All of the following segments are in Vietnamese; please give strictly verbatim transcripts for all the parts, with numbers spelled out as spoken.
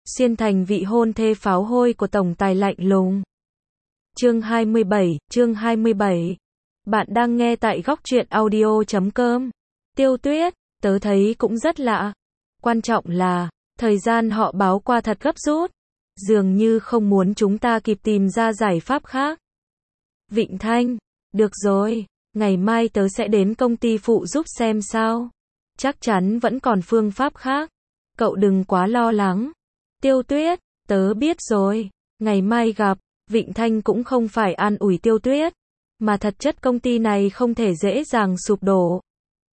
xuyên thành vị hôn thê pháo hôi của tổng tài lạnh lùng. Chương hai mươi bảy, chương hai mươi bảy. Bạn đang nghe tại góc truyện audio chấm com. Tiêu Tuyết, tớ thấy cũng rất lạ. Quan trọng là, thời gian họ báo qua thật gấp rút. Dường như không muốn chúng ta kịp tìm ra giải pháp khác. Vịnh Thanh, được rồi, ngày mai tớ sẽ đến công ty phụ giúp xem sao. Chắc chắn vẫn còn phương pháp khác. Cậu đừng quá lo lắng. Tiêu Tuyết, tớ biết rồi, ngày mai gặp. Vịnh Thanh cũng không phải an ủi Tiêu Tuyết, mà thật chất công ty này không thể dễ dàng sụp đổ.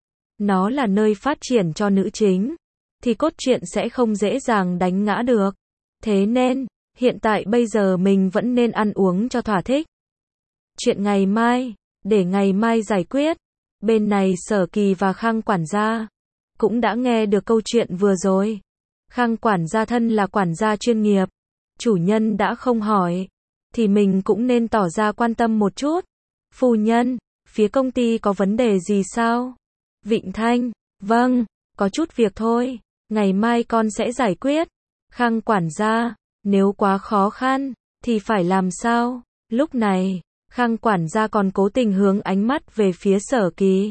Nó là nơi phát triển cho nữ chính, thì cốt truyện sẽ không dễ dàng đánh ngã được. Thế nên, hiện tại bây giờ mình vẫn nên ăn uống cho thỏa thích. Chuyện ngày mai, để ngày mai giải quyết. Bên này Sở Kỳ và Khang quản gia cũng đã nghe được câu chuyện vừa rồi. Khang quản gia thân là quản gia chuyên nghiệp, chủ nhân đã không hỏi, thì mình cũng nên tỏ ra quan tâm một chút. Phu nhân, phía công ty có vấn đề gì sao? Vịnh Thanh, vâng, có chút việc thôi, ngày mai con sẽ giải quyết. Khang quản gia, nếu quá khó khăn, thì phải làm sao? Lúc này, Khang quản gia còn cố tình hướng ánh mắt về phía Sở Kỳ.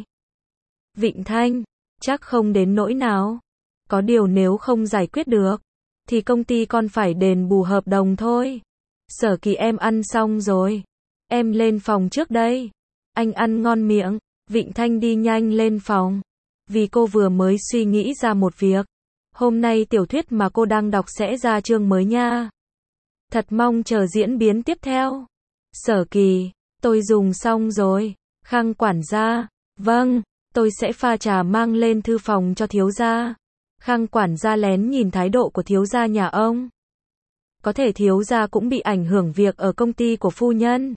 Vịnh Thanh, chắc không đến nỗi nào. Có điều nếu không giải quyết được, thì công ty con phải đền bù hợp đồng thôi. Sở Kỳ, em ăn xong rồi. Em lên phòng trước đây. Anh ăn ngon miệng. Vịnh Thanh đi nhanh lên phòng. Vì cô vừa mới suy nghĩ ra một việc. Hôm nay tiểu thuyết mà cô đang đọc sẽ ra chương mới nha. Thật mong chờ diễn biến tiếp theo. Sở Kỳ, tôi dùng xong rồi. Khang quản gia, vâng, tôi sẽ pha trà mang lên thư phòng cho thiếu gia. Khang quản gia lén nhìn thái độ của thiếu gia nhà ông. Có thể thiếu gia cũng bị ảnh hưởng việc ở công ty của phu nhân,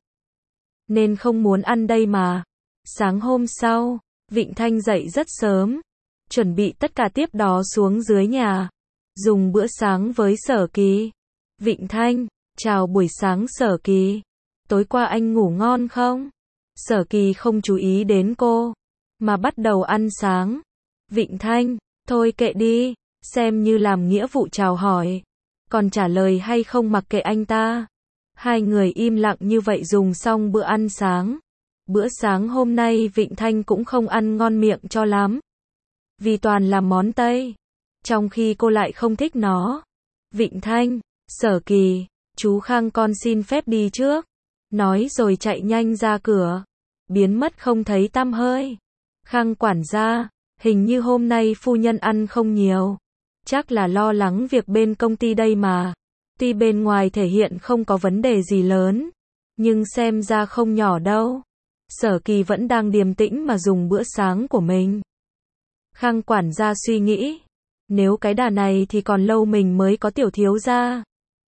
nên không muốn ăn đây mà. Sáng hôm sau, Vịnh Thanh dậy rất sớm, chuẩn bị tất cả tiếp đó xuống dưới nhà, dùng bữa sáng với Sở Kỳ. Vịnh Thanh, chào buổi sáng Sở Kỳ. Tối qua anh ngủ ngon không? Sở Kỳ không chú ý đến cô, mà bắt đầu ăn sáng. Vịnh Thanh, thôi kệ đi, xem như làm nghĩa vụ chào hỏi. Còn trả lời hay không mặc kệ anh ta. Hai người im lặng như vậy dùng xong bữa ăn sáng. Bữa sáng hôm nay Vịnh Thanh cũng không ăn ngon miệng cho lắm, vì toàn là món Tây, trong khi cô lại không thích nó. Vịnh Thanh, Sở Kỳ, chú Khang con xin phép đi trước. Nói rồi chạy nhanh ra cửa, biến mất không thấy tăm hơi. Khang quản gia, hình như hôm nay phu nhân ăn không nhiều. Chắc là lo lắng việc bên công ty đây mà. Tuy bên ngoài thể hiện không có vấn đề gì lớn, nhưng xem ra không nhỏ đâu. Sở Kỳ vẫn đang điềm tĩnh mà dùng bữa sáng của mình. Khang quản gia suy nghĩ, nếu cái đà này thì còn lâu mình mới có tiểu thiếu gia.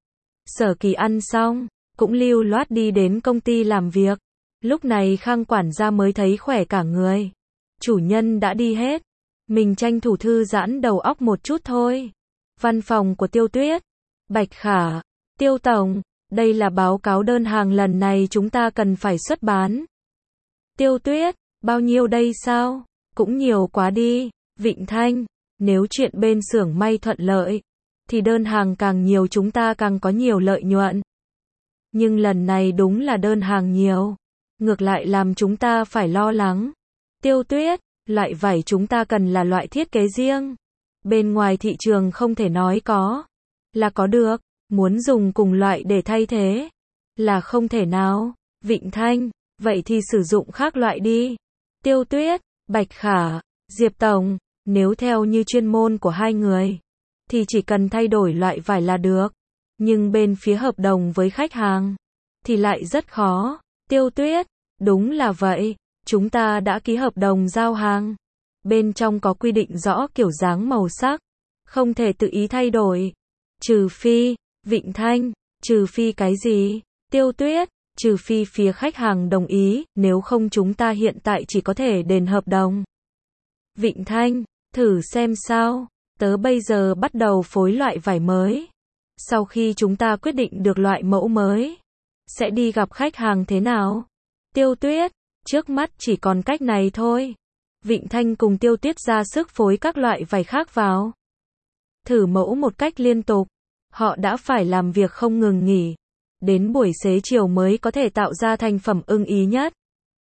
Sở Kỳ ăn xong, cũng lưu loát đi đến công ty làm việc. Lúc này Khang quản gia mới thấy khỏe cả người. Chủ nhân đã đi hết, mình tranh thủ thư giãn đầu óc một chút thôi. Văn phòng của Tiêu Tuyết. Bạch Khả, Tiêu tổng, đây là báo cáo đơn hàng lần này chúng ta cần phải xuất bán. Tiêu Tuyết, bao nhiêu đây sao? Cũng nhiều quá đi. Vịnh Thanh, nếu chuyện bên xưởng may thuận lợi, thì đơn hàng càng nhiều chúng ta càng có nhiều lợi nhuận. Nhưng lần này đúng là đơn hàng nhiều, ngược lại làm chúng ta phải lo lắng. Tiêu Tuyết, loại vải chúng ta cần là loại thiết kế riêng. Bên ngoài thị trường không thể nói có là có được, muốn dùng cùng loại để thay thế là không thể nào. Vịnh Thanh, vậy thì sử dụng khác loại đi. Tiêu Tuyết, Bạch Khả, Diệp tổng, nếu theo như chuyên môn của hai người, thì chỉ cần thay đổi loại vải là được. Nhưng bên phía hợp đồng với khách hàng, thì lại rất khó. Tiêu Tuyết, đúng là vậy, chúng ta đã ký hợp đồng giao hàng. Bên trong có quy định rõ kiểu dáng màu sắc, không thể tự ý thay đổi. Trừ phi, Vịnh Thanh, trừ phi cái gì? Tiêu Tuyết, trừ phi phía khách hàng đồng ý, nếu không chúng ta hiện tại chỉ có thể đền hợp đồng. Vịnh Thanh, thử xem sao, tớ bây giờ bắt đầu phối loại vải mới. Sau khi chúng ta quyết định được loại mẫu mới, sẽ đi gặp khách hàng thế nào? Tiêu Tuyết, trước mắt chỉ còn cách này thôi. Vịnh Thanh cùng Tiêu Tuyết ra sức phối các loại vải khác vào. Thử mẫu một cách liên tục. Họ đã phải làm việc không ngừng nghỉ. Đến buổi xế chiều mới có thể tạo ra thành phẩm ưng ý nhất.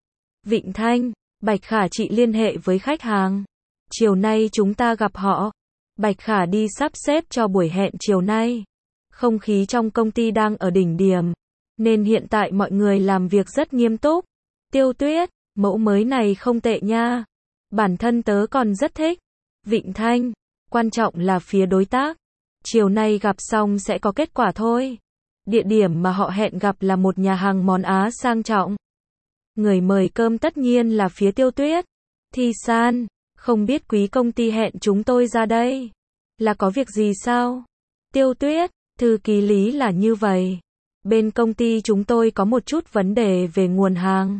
Vịnh Thanh, Bạch Khả chị liên hệ với khách hàng. Chiều nay chúng ta gặp họ. Bạch Khả đi sắp xếp cho buổi hẹn chiều nay. Không khí trong công ty đang ở đỉnh điểm, nên hiện tại mọi người làm việc rất nghiêm túc. Tiêu Tuyết, mẫu mới này không tệ nha. Bản thân tớ còn rất thích. Vịnh Thanh, quan trọng là phía đối tác. Chiều nay gặp xong sẽ có kết quả thôi. Địa điểm mà họ hẹn gặp là một nhà hàng món Á sang trọng. Người mời cơm tất nhiên là phía Tiêu Tuyết. Thi San, không biết quý công ty hẹn chúng tôi ra đây. Là có việc gì sao? Tiêu Tuyết, thư ký Lý là như vậy. Bên công ty chúng tôi có một chút vấn đề về nguồn hàng.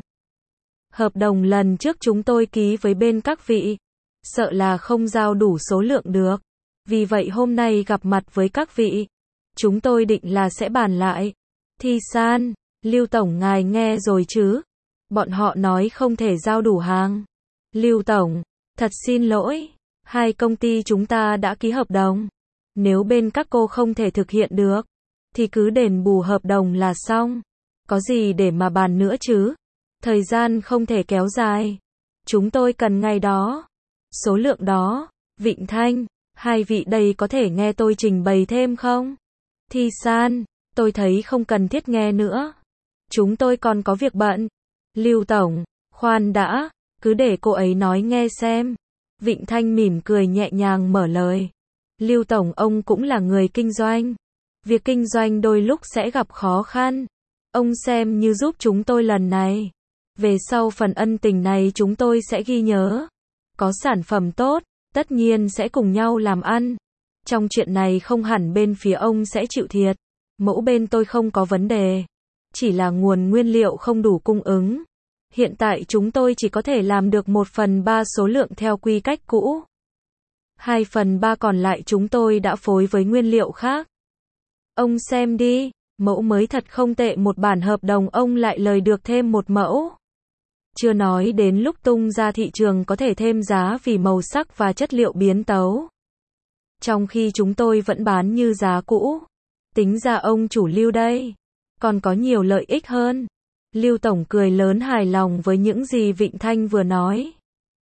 Hợp đồng lần trước chúng tôi ký với bên các vị. Sợ là không giao đủ số lượng được. Vì vậy hôm nay gặp mặt với các vị. Chúng tôi định là sẽ bàn lại. Thi San, Lưu Tổng ngài nghe rồi chứ? Bọn họ nói không thể giao đủ hàng. Lưu Tổng, thật xin lỗi. Hai công ty chúng ta đã ký hợp đồng. Nếu bên các cô không thể thực hiện được, thì cứ đền bù hợp đồng là xong. Có gì để mà bàn nữa chứ? Thời gian không thể kéo dài. Chúng tôi cần ngay đó. Số lượng đó. Vịnh Thanh, hai vị đây có thể nghe tôi trình bày thêm không? Thi San, tôi thấy không cần thiết nghe nữa. Chúng tôi còn có việc bận. Lưu Tổng, khoan đã, cứ để cô ấy nói nghe xem. Vịnh Thanh mỉm cười nhẹ nhàng mở lời. Lưu Tổng ông cũng là người kinh doanh. Việc kinh doanh đôi lúc sẽ gặp khó khăn. Ông xem như giúp chúng tôi lần này. Về sau phần ân tình này chúng tôi sẽ ghi nhớ. Có sản phẩm tốt, tất nhiên sẽ cùng nhau làm ăn. Trong chuyện này không hẳn bên phía ông sẽ chịu thiệt. Mẫu bên tôi không có vấn đề. Chỉ là nguồn nguyên liệu không đủ cung ứng. Hiện tại chúng tôi chỉ có thể làm được một phần ba số lượng theo quy cách cũ. Hai phần ba còn lại chúng tôi đã phối với nguyên liệu khác. Ông xem đi, mẫu mới thật không tệ, một bản hợp đồng ông lại lời được thêm một mẫu. Chưa nói đến lúc tung ra thị trường có thể thêm giá vì màu sắc và chất liệu biến tấu. Trong khi chúng tôi vẫn bán như giá cũ. Tính ra ông chủ Lưu đây, còn có nhiều lợi ích hơn. Lưu Tổng cười lớn hài lòng với những gì Vịnh Thanh vừa nói.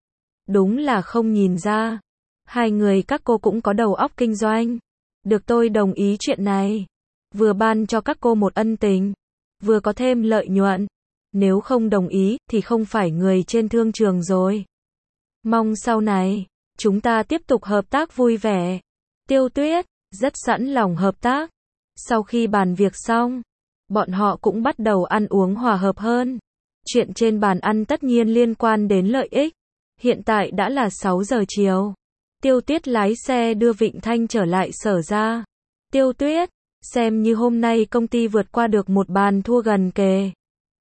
Đúng là không nhìn ra. Hai người các cô cũng có đầu óc kinh doanh. Được tôi đồng ý chuyện này. Vừa ban cho các cô một ân tình, vừa có thêm lợi nhuận. Nếu không đồng ý, thì không phải người trên thương trường rồi. Mong sau này, chúng ta tiếp tục hợp tác vui vẻ. Tiêu Tuyết, rất sẵn lòng hợp tác. Sau khi bàn việc xong, bọn họ cũng bắt đầu ăn uống hòa hợp hơn. Chuyện trên bàn ăn tất nhiên liên quan đến lợi ích. Hiện tại đã là sáu giờ chiều. Tiêu Tuyết lái xe đưa Vịnh Thanh trở lại sở ra. Tiêu Tuyết, xem như hôm nay công ty vượt qua được một bàn thua gần kề.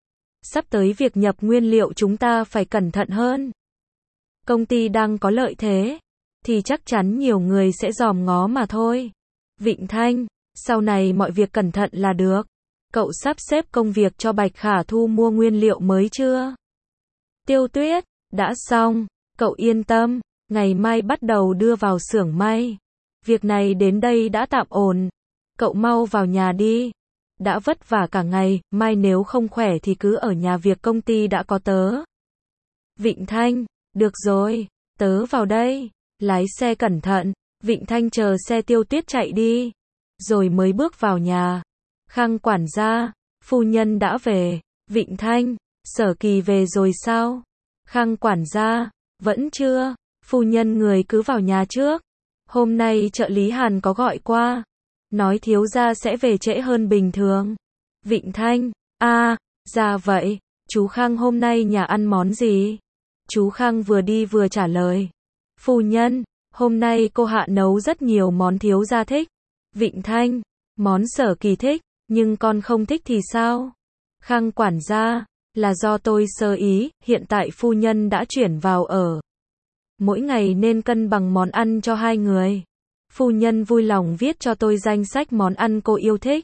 Sắp tới việc nhập nguyên liệu chúng ta phải cẩn thận hơn. Công ty đang có lợi thế, thì chắc chắn nhiều người sẽ dòm ngó mà thôi. Vịnh Thanh, sau này mọi việc cẩn thận là được. Cậu sắp xếp công việc cho Bạch Khả thu mua nguyên liệu mới chưa? Tiêu Tuyết, đã xong, cậu yên tâm, ngày mai bắt đầu đưa vào xưởng may. Việc này đến đây đã tạm ổn. Cậu mau vào nhà đi. Đã vất vả cả ngày, mai nếu không khỏe thì cứ ở nhà, việc công ty đã có tớ. Vịnh Thanh, được rồi, tớ vào đây. Lái xe cẩn thận. Vịnh Thanh chờ xe Tiêu Tuyết chạy đi, rồi mới bước vào nhà. Khang quản gia, phu nhân đã về. Vịnh Thanh, Sở Kỳ về rồi sao? Khang quản gia, vẫn chưa. Phu nhân người cứ vào nhà trước. Hôm nay trợ lý Hàn có gọi qua, nói thiếu gia sẽ về trễ hơn bình thường. Vịnh Thanh, a, à, ra vậy, chú Khang hôm nay nhà ăn món gì? Chú Khang vừa đi vừa trả lời. Phu nhân, hôm nay cô Hạ nấu rất nhiều món thiếu gia thích. Vịnh Thanh, món Sở Kỳ thích, nhưng con không thích thì sao? Khang quản gia, là do tôi sơ ý, hiện tại phu nhân đã chuyển vào ở. Mỗi ngày nên cân bằng món ăn cho hai người. Phu nhân vui lòng viết cho tôi danh sách món ăn cô yêu thích.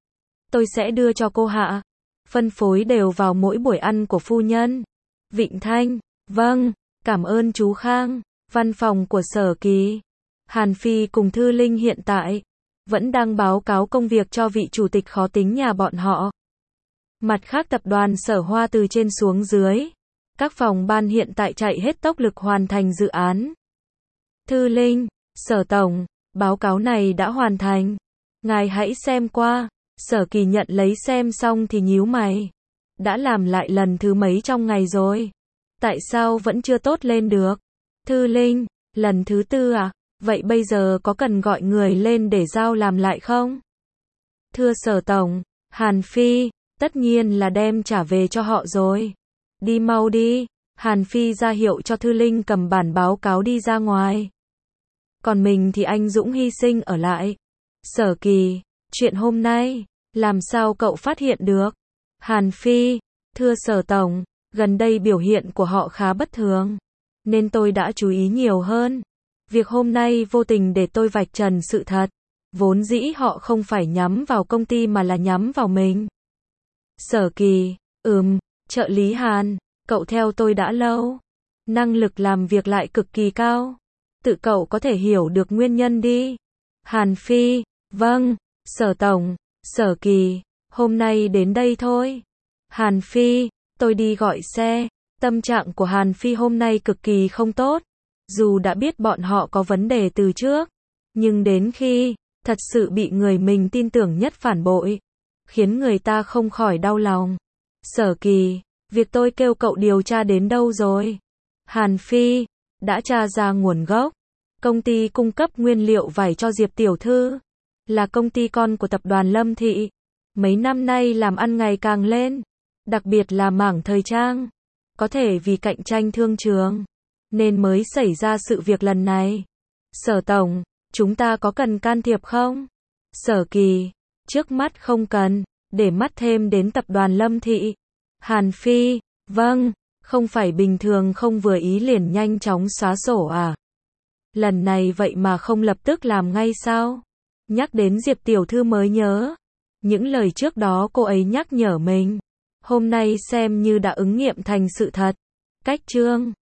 Tôi sẽ đưa cho cô Hạ. Phân phối đều vào mỗi buổi ăn của phu nhân. Vịnh Thanh, vâng, cảm ơn chú Khang. Văn phòng của Sở Kỳ. Hàn Phi cùng Thư Linh hiện tại vẫn đang báo cáo công việc cho vị chủ tịch khó tính nhà bọn họ. Mặt khác tập đoàn Sở Hoa từ trên xuống dưới, các phòng ban hiện tại chạy hết tốc lực hoàn thành dự án. Thư Linh, Sở Tổng, báo cáo này đã hoàn thành. Ngài hãy xem qua. Sở Kỳ nhận lấy xem xong thì nhíu mày. Đã làm lại lần thứ mấy trong ngày rồi. Tại sao vẫn chưa tốt lên được? Thư Linh, lần thứ tư à? Vậy bây giờ có cần gọi người lên để giao làm lại không? Thưa Sở Tổng, Hàn Phi, tất nhiên là đem trả về cho họ rồi. Đi mau đi. Hàn Phi ra hiệu cho Thư Linh cầm bản báo cáo đi ra ngoài. Còn mình thì anh Dũng hy sinh ở lại. Sở Kỳ, chuyện hôm nay, làm sao cậu phát hiện được? Hàn Phi, thưa Sở Tổng, gần đây biểu hiện của họ khá bất thường, nên tôi đã chú ý nhiều hơn. Việc hôm nay vô tình để tôi vạch trần sự thật. Vốn dĩ họ không phải nhắm vào công ty mà là nhắm vào mình. Sở Kỳ, ừm, trợ lý Hàn, cậu theo tôi đã lâu. Năng lực làm việc lại cực kỳ cao. Tự cậu có thể hiểu được nguyên nhân đi. Hàn Phi, vâng, Sở Tổng, Sở Kỳ, hôm nay đến đây thôi. Hàn Phi, tôi đi gọi xe. Tâm trạng của Hàn Phi hôm nay cực kỳ không tốt. Dù đã biết bọn họ có vấn đề từ trước, nhưng đến khi thật sự bị người mình tin tưởng nhất phản bội, khiến người ta không khỏi đau lòng. Sở Kỳ, việc tôi kêu cậu điều tra đến đâu rồi? Hàn Phi, đã tra ra nguồn gốc. Công ty cung cấp nguyên liệu vải cho Diệp Tiểu Thư, là công ty con của tập đoàn Lâm Thị. Mấy năm nay làm ăn ngày càng lên, đặc biệt là mảng thời trang. Có thể vì cạnh tranh thương trường, nên mới xảy ra sự việc lần này. Sở Tổng, chúng ta có cần can thiệp không? Sở Kỳ, trước mắt không cần, để mắt thêm đến tập đoàn Lâm Thị. Hàn Phi, vâng, không phải bình thường không vừa ý liền nhanh chóng xóa sổ à? Lần này vậy mà không lập tức làm ngay sao? Nhắc đến Diệp Tiểu Thư mới nhớ. Những lời trước đó cô ấy nhắc nhở mình, hôm nay xem như đã ứng nghiệm thành sự thật. Cách chương